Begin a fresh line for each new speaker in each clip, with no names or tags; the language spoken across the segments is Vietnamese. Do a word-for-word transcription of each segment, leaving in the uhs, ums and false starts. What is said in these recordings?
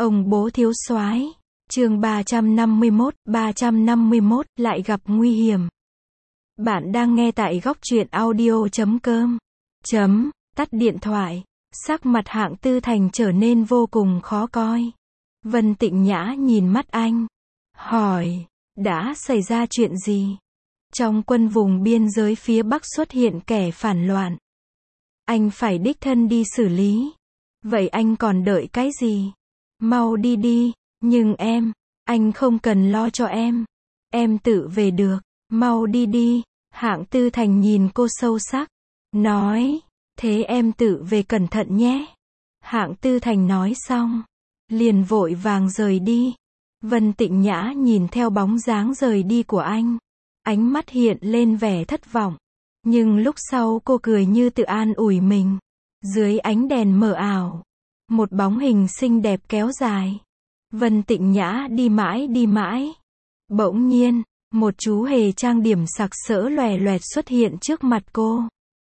Ông bố thiếu soái. Chương ba trăm năm mươi mốt, ba trăm năm mươi mốt, lại gặp nguy hiểm. Bạn đang nghe tại góc truyện audio chấm com. Chấm, tắt điện thoại. Sắc mặt Hạng Tư Thành trở nên vô cùng khó coi. Vân Tịnh Nhã nhìn mắt anh. Hỏi, đã xảy ra chuyện gì? Trong quân vùng biên giới phía Bắc xuất hiện kẻ phản loạn. Anh phải đích thân đi xử lý. Vậy anh còn đợi cái gì? Mau đi đi, nhưng em, anh không cần lo cho em. Em tự về được, mau đi đi. Hạng Tư Thành nhìn cô sâu sắc. Nói, thế em tự về cẩn thận nhé. Hạng Tư Thành nói xong, liền vội vàng rời đi. Vân Tịnh Nhã nhìn theo bóng dáng rời đi của anh. Ánh mắt hiện lên vẻ thất vọng. Nhưng lúc sau cô cười như tự an ủi mình. Dưới ánh đèn mờ ảo, một bóng hình xinh đẹp kéo dài. Vân Tịnh Nhã đi mãi đi mãi. Bỗng nhiên, một chú hề trang điểm sặc sỡ lòe loẹt xuất hiện trước mặt cô.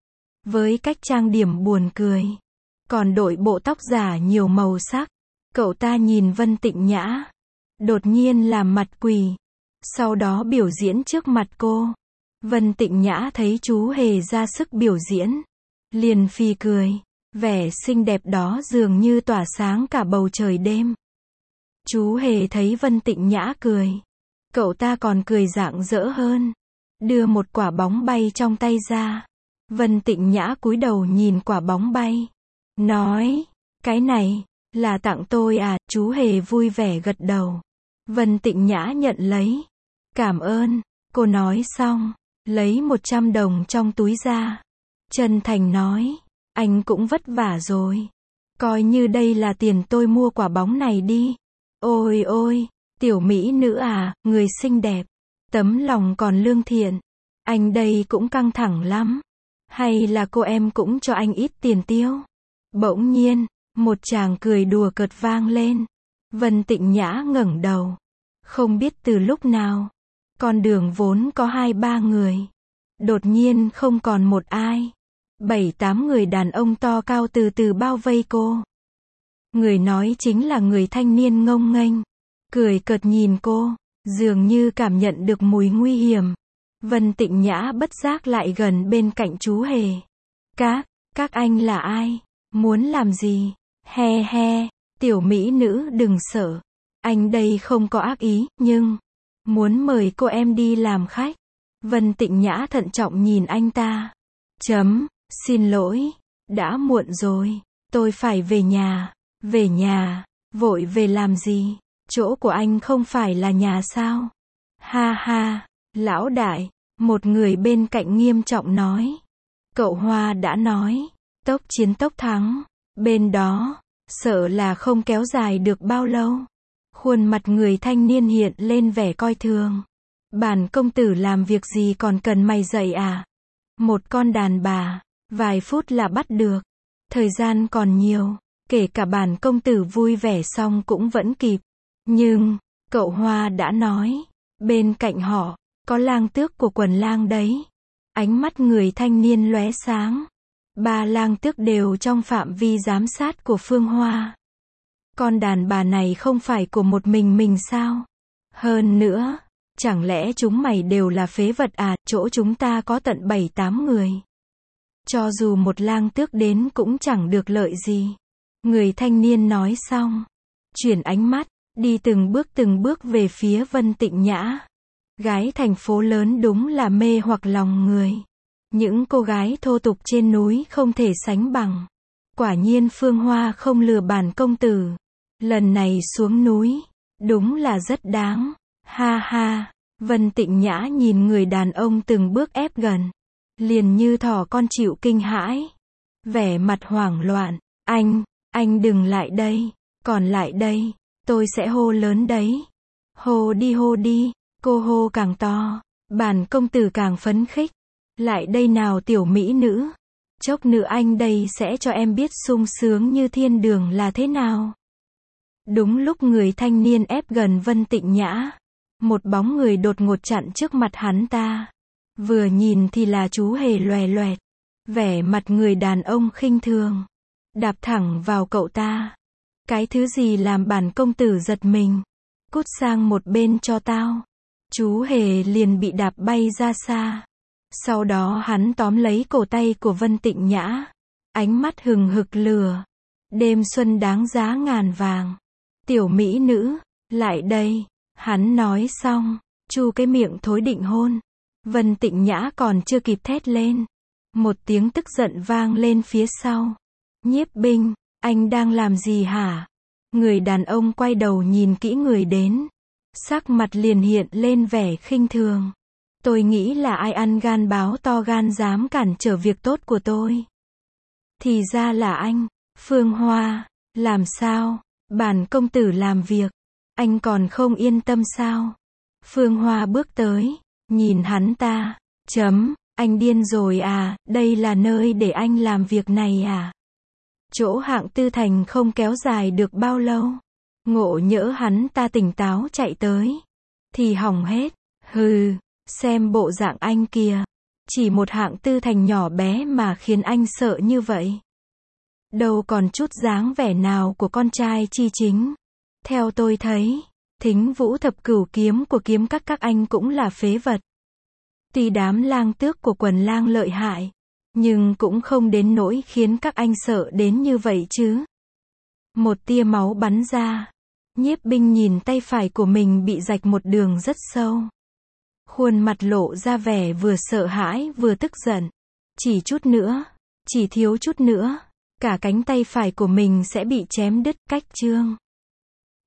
Với cách trang điểm buồn cười, còn đội bộ tóc giả nhiều màu sắc. Cậu ta nhìn Vân Tịnh Nhã, đột nhiên làm mặt quỳ, sau đó biểu diễn trước mặt cô. Vân Tịnh Nhã thấy chú hề ra sức biểu diễn, liền phì cười. Vẻ xinh đẹp đó dường như tỏa sáng cả bầu trời đêm. Chú hề thấy Vân Tịnh Nhã cười, cậu ta còn cười rạng rỡ hơn, đưa một quả bóng bay trong tay ra. Vân Tịnh Nhã cúi đầu nhìn quả bóng bay, nói, cái này, là tặng tôi à? Chú hề vui vẻ gật đầu. Vân Tịnh Nhã nhận lấy. Cảm ơn, cô nói xong, lấy một trăm đồng trong túi ra. Chân thành nói, anh cũng vất vả rồi. Coi như đây là tiền tôi mua quả bóng này đi. Ôi ôi, tiểu mỹ nữ à, người xinh đẹp, tấm lòng còn lương thiện. Anh đây cũng căng thẳng lắm. Hay là cô em cũng cho anh ít tiền tiêu? Bỗng nhiên, một chàng cười đùa cợt vang lên. Vân Tịnh Nhã ngẩng đầu. Không biết từ lúc nào, con đường vốn có hai ba người, đột nhiên không còn một ai. Bảy tám người đàn ông to cao từ từ bao vây cô. Người nói chính là người thanh niên ngông nghênh, cười cợt nhìn cô, dường như cảm nhận được mùi nguy hiểm. Vân Tịnh Nhã bất giác lại gần bên cạnh chú hề. Các, các anh là ai? Muốn làm gì? He he, tiểu mỹ nữ đừng sợ. Anh đây không có ác ý, nhưng muốn mời cô em đi làm khách. Vân Tịnh Nhã thận trọng nhìn anh ta. Chấm, xin lỗi, đã muộn rồi, tôi phải về nhà. Về nhà? Vội về làm gì? Chỗ của anh không phải là nhà sao? Ha ha, lão đại, một người bên cạnh nghiêm trọng nói. Cậu Hoa đã nói, tốc chiến tốc thắng, bên đó, sợ là không kéo dài được bao lâu. Khuôn mặt người thanh niên hiện lên vẻ coi thường. Bản công tử làm việc gì còn cần mày dạy à? Một con đàn bà, vài phút là bắt được. Thời gian còn nhiều, kể cả bản công tử vui vẻ xong cũng vẫn kịp. Nhưng, cậu Hoa đã nói, bên cạnh họ, có lang tước của quần lang đấy. Ánh mắt người thanh niên lóe sáng. Ba lang tước đều trong phạm vi giám sát của Phương Hoa. Con đàn bà này không phải của một mình mình sao? Hơn nữa, chẳng lẽ chúng mày đều là phế vật à? Chỗ chúng ta có tận bảy tám người. Cho dù một lang tước đến cũng chẳng được lợi gì. Người thanh niên nói xong, chuyển ánh mắt, đi từng bước từng bước về phía Vân Tịnh Nhã. Gái thành phố lớn đúng là mê hoặc lòng người. Những cô gái thô tục trên núi không thể sánh bằng. Quả nhiên Phương Hoa không lừa bản công tử. Lần này xuống núi, đúng là rất đáng. Ha ha, Vân Tịnh Nhã nhìn người đàn ông từng bước ép gần. Liền như thỏ con chịu kinh hãi. Vẻ mặt hoảng loạn. Anh, anh đừng lại đây. Còn lại đây, tôi sẽ hô lớn đấy. Hô đi hô đi. Cô hô càng to, bản công tử càng phấn khích. Lại đây nào tiểu mỹ nữ. Chốc nữa anh đây sẽ cho em biết sung sướng như thiên đường là thế nào. Đúng lúc người thanh niên ép gần Vân Tịnh Nhã, một bóng người đột ngột chặn trước mặt hắn ta. Vừa nhìn thì là chú hề loè loẹt. Vẻ mặt người đàn ông khinh thường, đạp thẳng vào cậu ta. Cái thứ gì làm bản công tử giật mình? Cút sang một bên cho tao. Chú hề liền bị đạp bay ra xa. Sau đó hắn tóm lấy cổ tay của Vân Tịnh Nhã. Ánh mắt hừng hực lửa. Đêm xuân đáng giá ngàn vàng. Tiểu mỹ nữ, lại đây. Hắn nói xong, chu cái miệng thối định hôn. Vân Tịnh Nhã còn chưa kịp thét lên. Một tiếng tức giận vang lên phía sau. Nhiếp Binh, anh đang làm gì hả? Người đàn ông quay đầu nhìn kỹ người đến. Sắc mặt liền hiện lên vẻ khinh thường. Tôi nghĩ là ai ăn gan báo to gan dám cản trở việc tốt của tôi. Thì ra là anh, Phương Hoa. Làm sao? Bản công tử làm việc. Anh còn không yên tâm sao? Phương Hoa bước tới, nhìn hắn ta. Chấm, anh điên rồi à, đây là nơi để anh làm việc này à? Chỗ hạng tư thành không kéo dài được bao lâu. Ngộ nhỡ hắn ta tỉnh táo chạy tới. Thì hỏng hết. Hừ, xem bộ dạng anh kìa. Chỉ một hạng tư thành nhỏ bé mà khiến anh sợ như vậy. Đâu còn chút dáng vẻ nào của con trai chi chính. Theo tôi thấy, Thính Vũ thập cửu kiếm của kiếm các các anh cũng là phế vật. Tuy đám lang tước của quần lang lợi hại, nhưng cũng không đến nỗi khiến các anh sợ đến như vậy chứ. Một tia máu bắn ra. Nhiếp Binh nhìn tay phải của mình bị rạch một đường rất sâu. Khuôn mặt lộ ra vẻ vừa sợ hãi vừa tức giận. Chỉ chút nữa, chỉ thiếu chút nữa, cả cánh tay phải của mình sẽ bị chém đứt. Cách chương